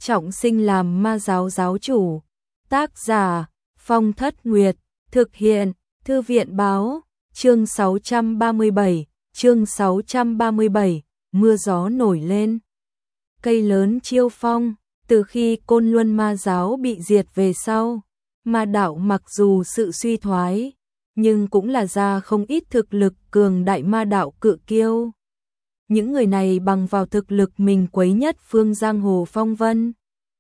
trọng sinh làm ma giáo giáo chủ. Tác giả Phong Thất Nguyệt, thực hiện Thư viện báo, chương 637, mưa gió nổi lên. Cây lớn chiêu phong, từ khi Côn Luân ma giáo bị diệt về sau, ma đạo mặc dù sự suy thoái, nhưng cũng là ra không ít thực lực cường đại ma đạo cự kiêu. Những người này bằng vào thực lực mình quấy nhất phương giang hồ phong vân.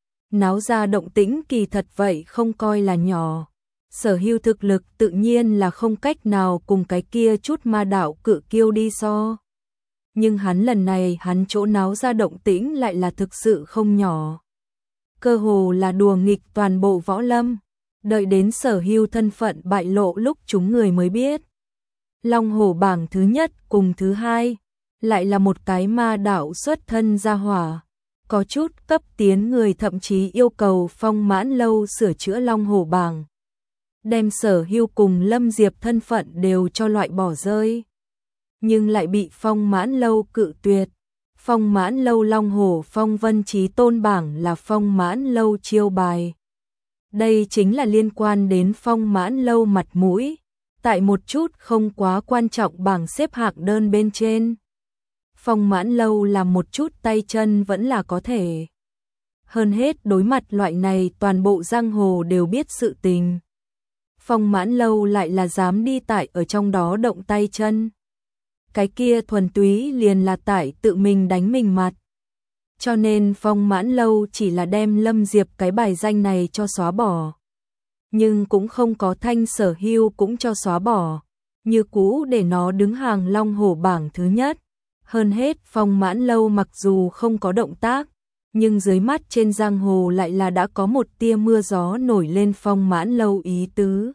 Náo ra động tĩnh kỳ thật vậy không coi là nhỏ. Sở hữu thực lực tự nhiên là không cách nào cùng cái kia chút ma đạo cự kiêu đi so. Nhưng hắn lần này hắn chỗ náo ra động tĩnh lại là thực sự không nhỏ. Cơ hồ là đùa nghịch toàn bộ võ lâm. Đợi đến Sở Hưu thân phận bại lộ lúc chúng người mới biết. Long hổ bảng thứ nhất cùng thứ hai, lại là một cái ma đạo xuất thân gia hỏa. Có chút cấp tiến người thậm chí yêu cầu Phong Mãn Lâu sửa chữa Long hổ bảng. Đem Sở Hưu cùng Lâm Diệp thân phận đều cho loại bỏ rơi. Nhưng lại bị Phong Mãn Lâu cự tuyệt. Phong Mãn Lâu Long hổ phong vân chí tôn bảng là Phong Mãn Lâu chiêu bài. Đây chính là liên quan đến Phong Mãn Lâu mặt mũi, tại một chút không quá quan trọng bảng xếp hạng đơn bên trên. Phong Mãn Lâu làm một chút tay chân vẫn là có thể. Hơn hết đối mặt loại này toàn bộ giang hồ đều biết sự tình. Phong Mãn Lâu lại là dám đi tại ở trong đó động tay chân. Cái kia thuần túy liền là tại tự mình đánh mình mặt. Cho nên Phong Mãn Lâu chỉ là đem Lâm Diệp cái bài danh này cho xóa bỏ. Nhưng cũng không có Thanh Sở Hưu cũng cho xóa bỏ. Như cũ để nó đứng hàng Long hổ bảng thứ nhất. Hơn hết Phong Mãn Lâu mặc dù không có động tác, nhưng dưới mắt trên giang hồ lại là đã có một tia mưa gió nổi lên Phong Mãn Lâu ý tứ.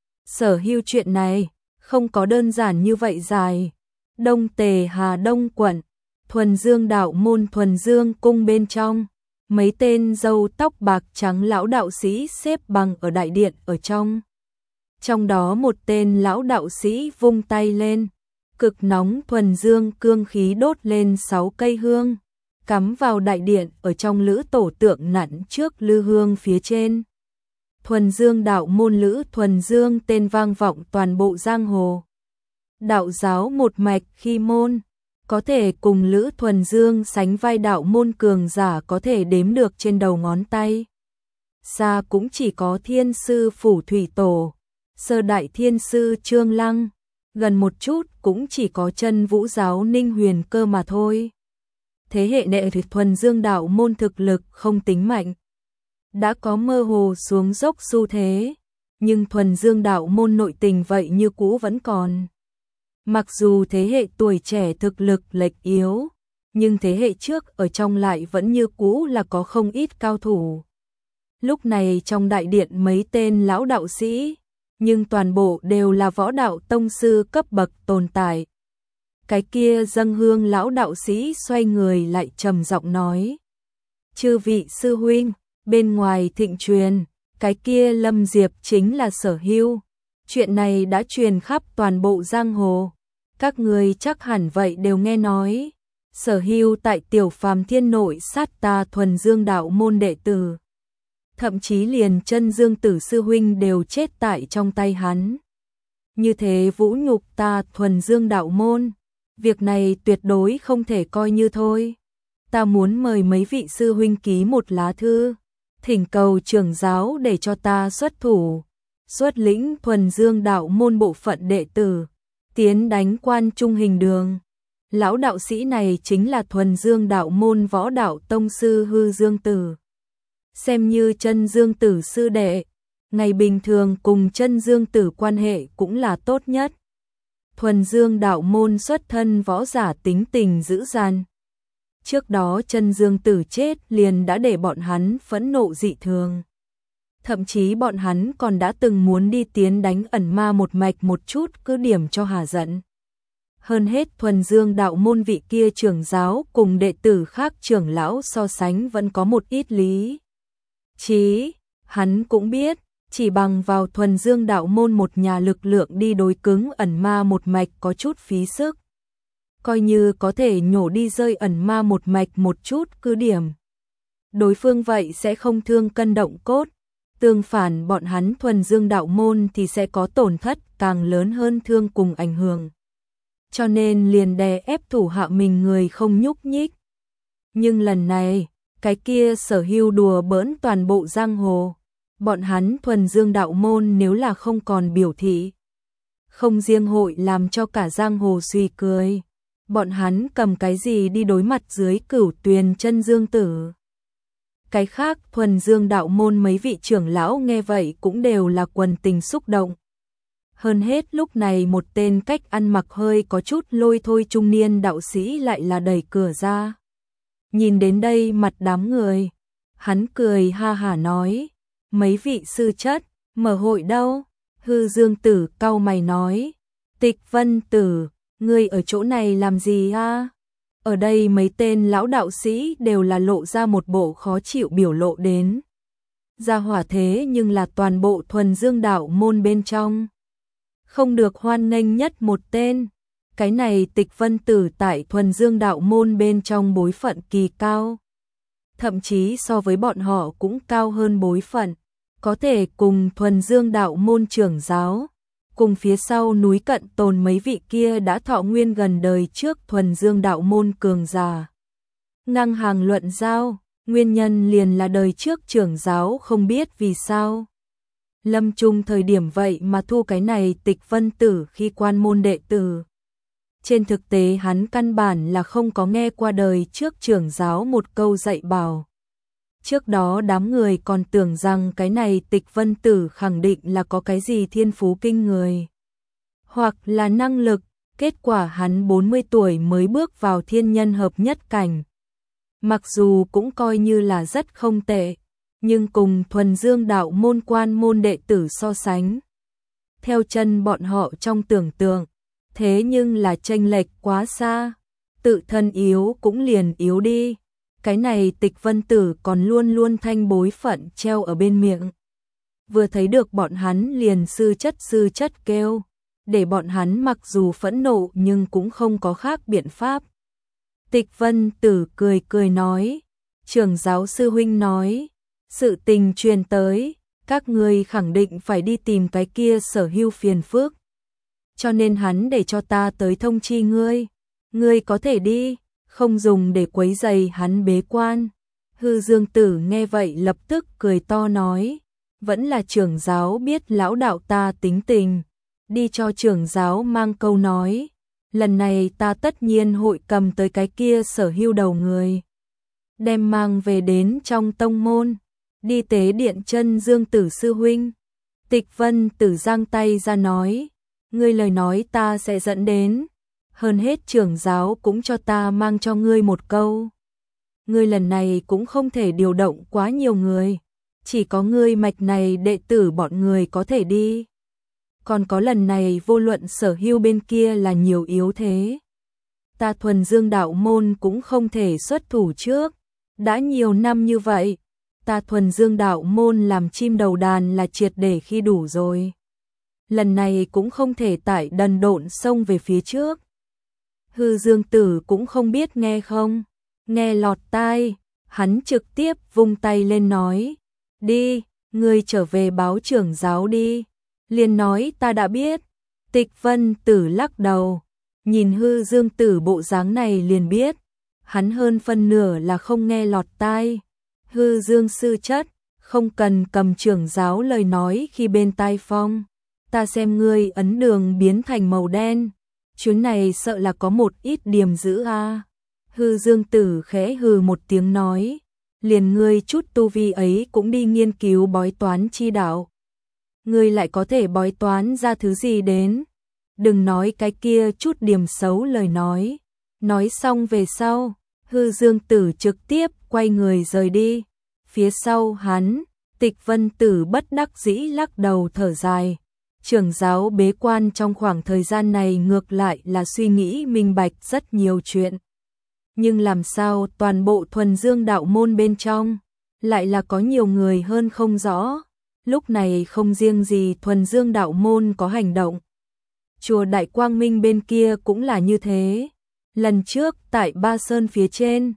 Sở Hưu chuyện này không có đơn giản như vậy dài. Đông Tề Hà Đông quận, Thuần Dương đạo môn Thuần Dương cung bên trong, mấy tên râu tóc bạc trắng lão đạo sĩ xếp bằng ở đại điện ở trong. Trong đó một tên lão đạo sĩ vung tay lên, cực nóng thuần dương cương khí đốt lên 6 cây hương, cắm vào đại điện ở trong lữ tổ tượng nặn trước lư hương phía trên. Thuần Dương đạo môn lữ Thuần Dương tên vang vọng toàn bộ giang hồ. Đạo giáo một mạch khi môn, có thể cùng lữ Thuần Dương sánh vai đạo môn cường giả có thể đếm được trên đầu ngón tay. Xa cũng chỉ có Thiên sư Phủ Thủy Tổ, Sơ đại Thiên sư Trương Lăng, gần một chút cũng chỉ có Chân Vũ giáo Ninh Huyền Cơ mà thôi. Thế hệ đệ Thuần Dương đạo môn thực lực không tính mạnh, đã có mơ hồ xuống dốc xu thế, nhưng Thuần Dương đạo môn nội tình vậy như cũ vẫn còn. Mặc dù thế hệ tuổi trẻ thực lực lệch yếu, nhưng thế hệ trước ở trong lại vẫn như cũ là có không ít cao thủ. Lúc này trong đại điện mấy tên lão đạo sĩ, nhưng toàn bộ đều là võ đạo tông sư cấp bậc tồn tại. Cái kia dâng hương lão đạo sĩ xoay người lại trầm giọng nói: "Chư vị sư huynh, bên ngoài thịnh truyền, cái kia Lâm Diệp chính là Sở Hưu. Chuyện này đã truyền khắp toàn bộ giang hồ. Các người chắc hẳn vậy đều nghe nói. Sở Hưu tại Tiểu Phàm Thiên nội sát ta Thuần Dương đạo môn đệ tử. Thậm chí liền Chân Dương tử sư huynh đều chết tại trong tay hắn. Như thế vũ nhục ta Thuần Dương đạo môn. Việc này tuyệt đối không thể coi như thôi. Ta muốn mời mấy vị sư huynh ký một lá thư, thỉnh cầu trưởng giáo để cho ta xuất thủ, xuất lĩnh Thuần Dương đạo môn bộ phận đệ tử, tiến đánh Quan Trung Hình Đường." Lão đạo sĩ này chính là Thuần Dương đạo môn võ đạo tông sư Hư Dương Tử. Xem như Chân Dương tử sư đệ, ngày bình thường cùng Chân Dương tử quan hệ cũng là tốt nhất. Thuần Dương đạo môn xuất thân võ giả tính tình dữ dằn. Trước đó Chân Dương tử chết liền đã để bọn hắn phẫn nộ dị thường. Thậm chí bọn hắn còn đã từng muốn đi tiến đánh ẩn ma một mạch một chút cứ điểm cho hà giận. Hơn hết Thuần Dương đạo môn vị kia trưởng giáo cùng đệ tử khác trưởng lão so sánh vẫn có một ít lý. Chí, hắn cũng biết, chỉ bằng vào Thuần Dương đạo môn một nhà lực lượng đi đối cứng ẩn ma một mạch có chút phí sức. Coi như có thể nhổ đi rơi ẩn ma một mạch một chút cứ điểm. đối phương vậy sẽ không thương cân động cốt. Tương phản bọn hắn thuần dương đạo môn thì sẽ có tổn thất càng lớn hơn thương cùng ảnh hưởng. Cho nên liền đè ép thủ hạ mình người không nhúc nhích. Nhưng lần này, cái kia Sở Hưu đùa bỡn toàn bộ giang hồ. Bọn hắn thuần dương đạo môn nếu là không còn biểu thị. Không riêng hội làm cho cả giang hồ suy cười. Bọn hắn cầm cái gì đi đối mặt dưới Cửu Tuyền Chân Dương Tử. Cái khác thuần dương đạo môn mấy vị trưởng lão nghe vậy cũng đều là quần tình xúc động. Hơn hết lúc này một tên cách ăn mặc hơi có chút lôi thôi trung niên đạo sĩ lại là đẩy cửa ra. Nhìn đến đây mặt đám người, hắn cười ha hả nói, mấy vị sư chất, mở hội đâu? Hư Dương Tử cau mày nói, Tịch Vân Tử, ngươi ở chỗ này làm gì a? Ở đây mấy tên lão đạo sĩ đều là lộ ra một bộ khó chịu biểu lộ đến. Gia hỏa thế nhưng là toàn bộ thuần dương đạo môn bên trong. Không được hoan nghênh nhất một tên. Cái này Tịch Vân Tử tại thuần dương đạo môn bên trong bối phận kỳ cao. Thậm chí so với bọn họ cũng cao hơn bối phận. Có thể cùng thuần dương đạo môn trưởng giáo. Cùng phía sau núi Cận Tồn mấy vị kia đã thọ nguyên gần đời trước thuần dương đạo môn cường giả. Ngang hàng luận giao, nguyên nhân liền là đời trước trưởng giáo không biết vì sao. Lâm chung thời điểm vậy mà thu cái này Tịch Vân Tử khi quan môn đệ tử. Trên thực tế hắn căn bản là không có nghe qua đời trước trưởng giáo một câu dạy bảo. Trước đó đám người còn tưởng rằng cái này Tịch Vân Tử khẳng định là có cái gì thiên phú kinh người. Hoặc là năng lực, kết quả hắn 40 tuổi mới bước vào thiên nhân hợp nhất cảnh. Mặc dù cũng coi như là rất không tệ, nhưng cùng thuần dương đạo môn quan môn đệ tử so sánh. Theo chân bọn họ trong tưởng tượng, thế nhưng là chênh lệch quá xa, tự thân yếu cũng liền yếu đi. Cái này Tịch Vân Tử còn luôn luôn thanh bối phận treo ở bên miệng. Vừa thấy được bọn hắn liền sư chất kêu, để bọn hắn mặc dù phẫn nộ nhưng cũng không có khác biện pháp. Tịch Vân Tử cười cười nói, trưởng giáo sư huynh nói, sự tình truyền tới, các ngươi khẳng định phải đi tìm cái kia Sở Hưu phiền phức. Cho nên hắn để cho ta tới thông chi ngươi có thể đi. Không dùng để quấy rầy hắn bế quan. Hư Dương Tử nghe vậy lập tức cười to nói, vẫn là trưởng giáo biết lão đạo ta tính tình, đi cho trưởng giáo mang câu nói, lần này ta tất nhiên hội cầm tới cái kia Sở Hưu đầu người, đem mang về đến trong tông môn, đi tế điện Chân Dương Tử sư huynh. Tịch Vân Tử giang tay ra nói, ngươi lời nói ta sẽ dẫn đến. Hơn hết trưởng giáo cũng cho ta mang cho ngươi một câu. Ngươi lần này cũng không thể điều động quá nhiều người. Chỉ có ngươi mạch này đệ tử bọn người có thể đi. Còn có lần này vô luận Sở Hưu bên kia là nhiều yếu thế. Ta thuần dương đạo môn cũng không thể xuất thủ trước. Đã nhiều năm như vậy. Ta thuần dương đạo môn làm chim đầu đàn là triệt để khi đủ rồi. Lần này cũng không thể tải đần độn xông về phía trước. Hư Dương Tử cũng không biết nghe không, nghe lọt tai, hắn trực tiếp vung tay lên nói, đi, ngươi trở về báo trưởng giáo đi, liền nói ta đã biết. Tịch Vân Tử lắc đầu, nhìn Hư Dương Tử bộ dáng này liền biết, hắn hơn phân nửa là không nghe lọt tai. Hư Dương sư chất, không cần cầm trưởng giáo lời nói khi bên tai phong, ta xem ngươi ấn đường biến thành màu đen. Chuyến này sợ là có một ít điểm giữ a. Hư Dương Tử khẽ hừ một tiếng nói, liền ngươi chút tu vi ấy cũng đi nghiên cứu bói toán chi đạo. Ngươi lại có thể bói toán ra thứ gì đến? Đừng nói cái kia chút điểm xấu lời nói. Nói xong về sau, Hư Dương Tử trực tiếp quay người rời đi. Phía sau hắn, Tịch Vân Tử bất đắc dĩ lắc đầu thở dài. Trưởng giáo bế quan trong khoảng thời gian này ngược lại là suy nghĩ minh bạch rất nhiều chuyện. Nhưng làm sao toàn bộ thuần dương đạo môn bên trong, lại là có nhiều người hơn không rõ. Lúc này không riêng gì thuần dương đạo môn có hành động. Chùa Đại Quang Minh bên kia cũng là như thế. Lần trước tại Ba Sơn phía trên,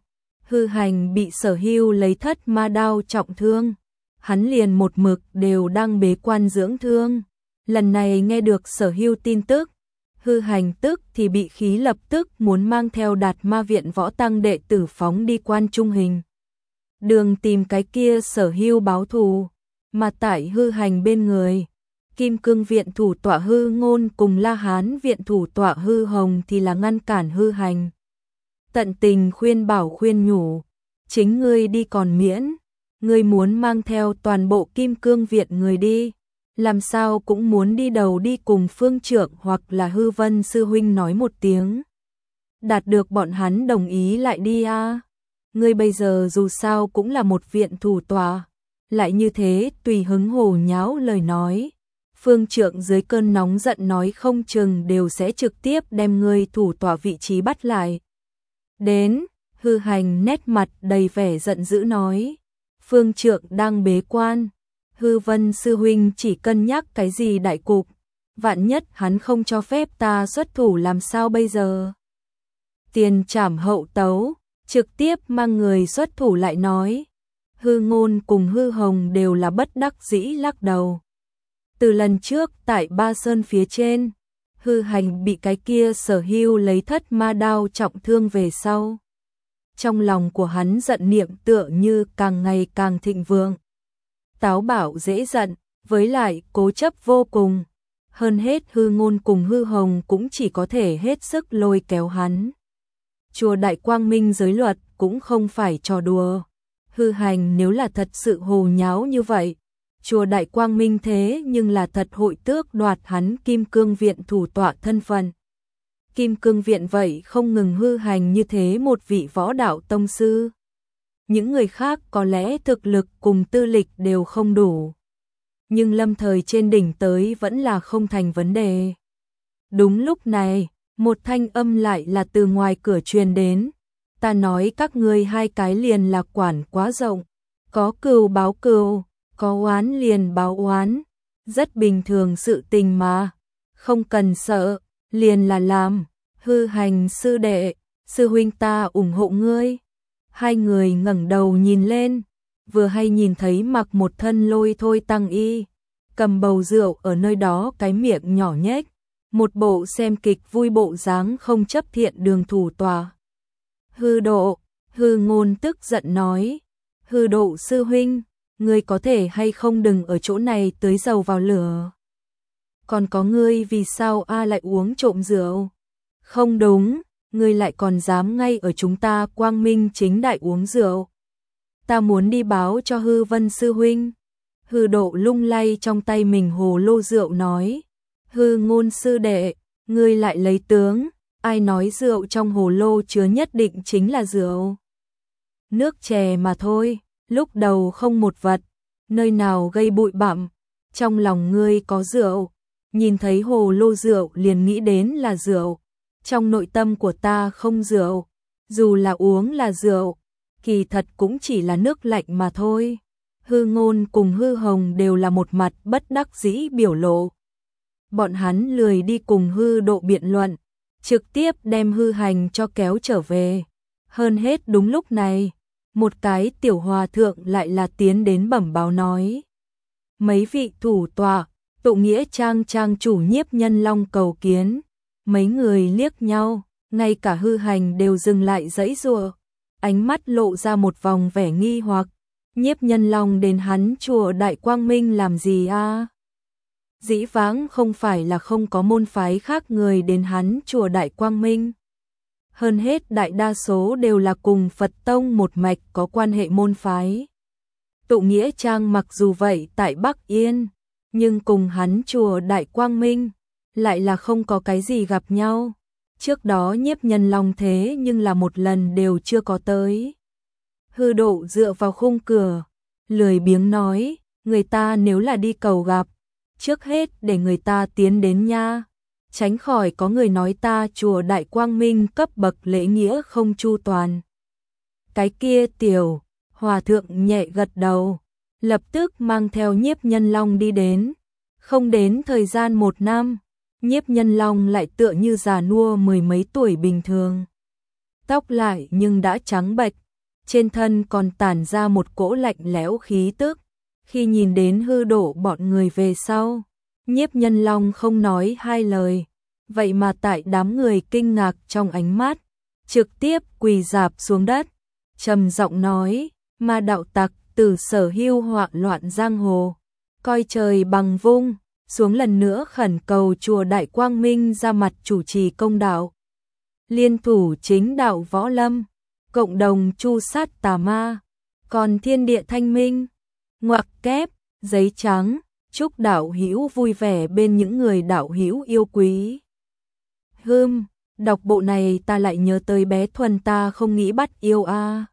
Hư Hành bị Sở Hưu lấy thất ma đao trọng thương, hắn liền một mực đều đang bế quan dưỡng thương. Lần này nghe được Sở Hưu tin tức, Hư Hành tức thì bị khí, lập tức muốn mang theo Đạt Ma viện võ tăng đệ tử phóng đi Quan Trung Hình đường tìm cái kia Sở Hưu báo thù. Mà tại Hư Hành bên người, Kim Cương viện thủ tọa Hư Ngôn cùng La Hán viện thủ tọa Hư Hồng thì là ngăn cản Hư Hành, tận tình khuyên bảo khuyên nhủ, chính ngươi đi còn miễn, ngươi muốn mang theo toàn bộ Kim Cương viện người đi, làm sao cũng muốn đi đầu đi cùng Phương Trượng hoặc là Hư Vân sư huynh nói một tiếng, đạt được bọn hắn đồng ý lại đi a. Ngươi bây giờ dù sao cũng là một viện thủ tọa, lại như thế tùy hứng hồ nháo lời nói, Phương Trượng dưới cơn nóng giận nói không chừng đều sẽ trực tiếp đem ngươi thủ tọa vị trí bắt lại. Đến, Hư Hành nét mặt đầy vẻ giận dữ nói, Phương Trượng đang bế quan, Hư Vân sư huynh chỉ cân nhắc cái gì đại cục, vạn nhất hắn không cho phép ta xuất thủ làm sao bây giờ? Tiền trảm hậu tấu, trực tiếp mang người xuất thủ lại nói. Hư Ngôn cùng Hư Hồng đều là bất đắc dĩ lắc đầu. Từ lần trước tại Ba Sơn phía trên, Hư Hành bị cái kia Sở Hưu lấy thất ma đao trọng thương về sau, trong lòng của hắn giận niệm tựa như càng ngày càng thịnh vượng. Táo bạo dễ giận, với lại cố chấp vô cùng. Hơn hết Hư Ngôn cùng Hư Hồng cũng chỉ có thể hết sức lôi kéo hắn. Chùa Đại Quang Minh giới luật cũng không phải trò đùa. Hư Hành nếu là thật sự hồ nháo như vậy, chùa Đại Quang Minh thế nhưng là thật hội tước đoạt hắn Kim Cương viện thủ tọa thân phận. Kim Cương viện vậy không ngừng Hư Hành như thế một vị võ đạo tông sư. Những người khác có lẽ thực lực cùng tư lịch đều không đủ, nhưng lâm thời trên đỉnh tới vẫn là không thành vấn đề. Đúng lúc này, một thanh âm lại là từ ngoài cửa truyền đến. Ta nói các ngươi hai cái liền là quản quá rộng, có cừu báo cừu, có oán liền báo oán, rất bình thường sự tình mà, không cần sợ, liền là làm. Hư Hành sư đệ, sư huynh ta ủng hộ ngươi. Hai người ngẩng đầu nhìn lên, vừa hay nhìn thấy mặc một thân lôi thôi tăng y, cầm bầu rượu ở nơi đó cái miệng nhỏ nhếch, một bộ xem kịch vui bộ dáng không chấp thiện đường thủ tòa. Hư Độ, Hư Ngôn tức giận nói, Hư Độ sư huynh, ngươi có thể hay không đừng ở chỗ này tưới dầu vào lửa. Còn có ngươi vì sao lại uống trộm rượu? Không đúng, ngươi lại còn dám ngay ở chúng ta quang minh chính đại uống rượu. Ta muốn đi báo cho Hư Vân sư huynh. Hư Độ lung lay trong tay mình hồ lô rượu nói, Hư Ngôn sư đệ, ngươi lại lấy tướng, ai nói rượu trong hồ lô chứa nhất định chính là rượu. Nước chè mà thôi, lúc đầu không một vật, nơi nào gây bụi bặm, trong lòng ngươi có rượu, nhìn thấy hồ lô rượu liền nghĩ đến là rượu, trong nội tâm của ta không rượu, dù là uống là rượu, kỳ thật cũng chỉ là nước lạnh mà thôi. Hư Ngôn cùng Hư Hồng đều là một mặt bất đắc dĩ biểu lộ. Bọn hắn lười đi cùng Hư Độ biện luận, trực tiếp đem Hư Hành cho kéo trở về. Hơn hết đúng lúc này, một cái tiểu hòa thượng lại là tiến đến bẩm báo nói. Mấy vị thủ tọa, Tụ Nghĩa Trang trang chủ Nhiếp Nhân Long cầu kiến. Mấy người liếc nhau, ngay cả Hư Hành đều dừng lại giãy giụa, ánh mắt lộ ra một vòng vẻ nghi hoặc. Nhiếp Nhân Long đến hắn chùa Đại Quang Minh làm gì a? Dĩ vãng không phải là không có môn phái khác người đến hắn chùa Đại Quang Minh. Hơn hết đại đa số đều là cùng Phật tông một mạch có quan hệ môn phái. Tụ Nghĩa Trang mặc dù vậy tại Bắc Yên, nhưng cùng hắn chùa Đại Quang Minh lại là không có cái gì gặp nhau. Trước đó Nhiếp Nhân Long thế nhưng là một lần đều chưa có tới. Hư Độ dựa vào khung cửa, lười biếng nói, người ta nếu là đi cầu gặp, trước hết để người ta tiến đến nha, tránh khỏi có người nói ta chùa Đại Quang Minh cấp bậc lễ nghĩa không chu toàn. Cái kia tiểu hòa thượng nhẹ gật đầu, lập tức mang theo Nhiếp Nhân Long đi đến. Không đến thời gian 1 năm, Nhiếp Nhân Long lại tựa như già nua 10 mấy tuổi bình thường. Tóc lại nhưng đã trắng bệch, trên thân còn tản ra một cỗ lạnh lẽo khí tức. Khi nhìn đến hư đổ bọn người về sau, Nhiếp Nhân Long không nói hai lời, vậy mà tại đám người kinh ngạc trong ánh mắt, trực tiếp quỳ rạp xuống đất, trầm giọng nói: "Ma đạo tặc, tử sở hưu họa loạn giang hồ, coi trời bằng vung, xuống lần nữa khẩn cầu chùa Đại Quang Minh ra mặt chủ trì công đạo, liên thủ chính đạo võ lâm, cộng đồng tru sát tà ma, còn thiên địa thanh minh." Ngoặc kép, giấy trắng, chúc đạo hữu vui vẻ bên những người đạo hữu yêu quý. Đọc bộ này ta lại nhớ tới bé Thuần ta không nghĩ bắt yêu a.